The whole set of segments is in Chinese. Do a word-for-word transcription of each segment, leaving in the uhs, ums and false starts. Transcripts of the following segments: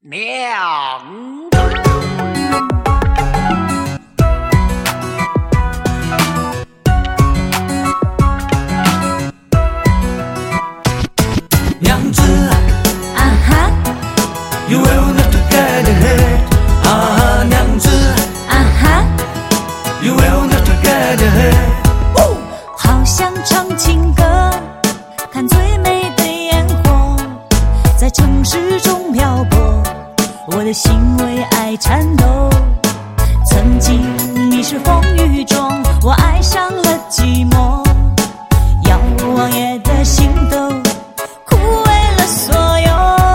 娘娘子啊哈 ，You will not get ahead。啊，娘子啊哈 ，You will not get ahead。 好想唱情歌，看最美的烟火，在城市中漂泊，我的心为爱颤抖。曾经你是风雨中，我爱上了寂寞，遥望夜的星斗，枯萎了所有。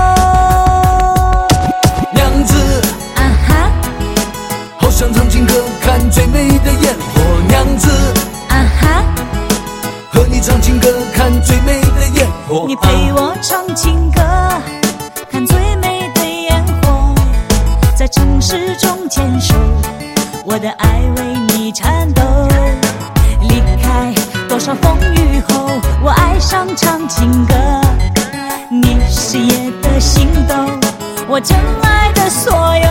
娘子啊哈好想唱情歌，看最美的烟火。娘子啊哈， 和你唱情歌，看最美的烟火。 你陪我唱情歌，看最美的烟火，在城市中牵手，我的爱为你颤抖。离开多少风雨后，我爱上唱情歌。你是夜的星斗，我真爱的所有。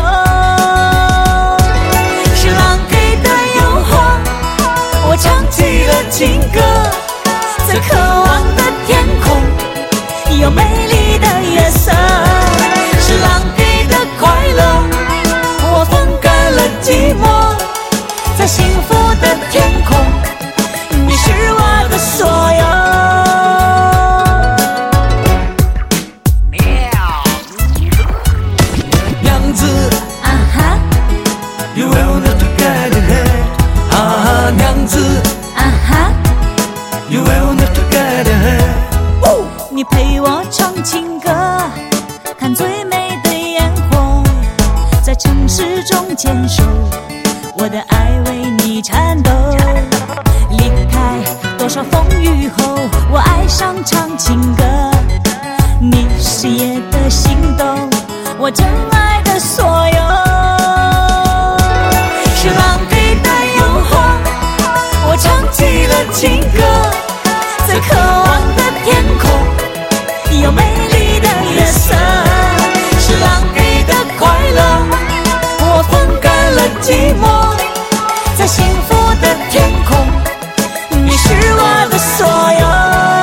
是浪给的诱惑，我唱起了情歌，在渴望的天空，有美丽的月色。是浪给的快乐，我分开了寂寞，在幸福的天空，你是我的所有。 娘子啊哈 ，You will not get ahead。啊，娘子啊哈， ，You will not get ahead。 你陪我唱情歌，看最美的烟火，在城市中牵手，我的爱为你颤抖。离开多少风雨后，我爱上唱情歌。你是夜的星斗，我真爱的所有。是浪给的诱惑，我唱起了情歌，在渴望的天空，有美丽的月色。是浪给的快乐，我分开了寂寞，在幸福的天空，你是我的所有。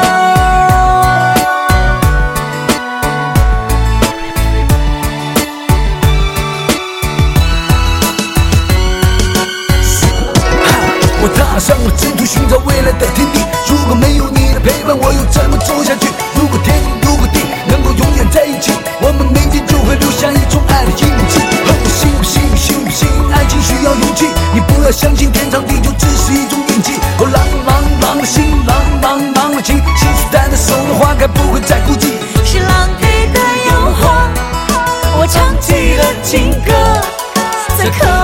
我踏上了征途，寻找未来的天地。如果没有你的陪伴，我又怎么走下去？如果天，如果地能够永远在一起，我们每天就会留下一种爱的印记。和我信不信，信不信，爱情需要勇气。你不要相信天长地久只是一种运气。哦，浪浪浪的心，浪浪浪的情，信誓旦旦守了花开不会再孤寂。 是浪给的诱惑，我唱起了情歌，在渴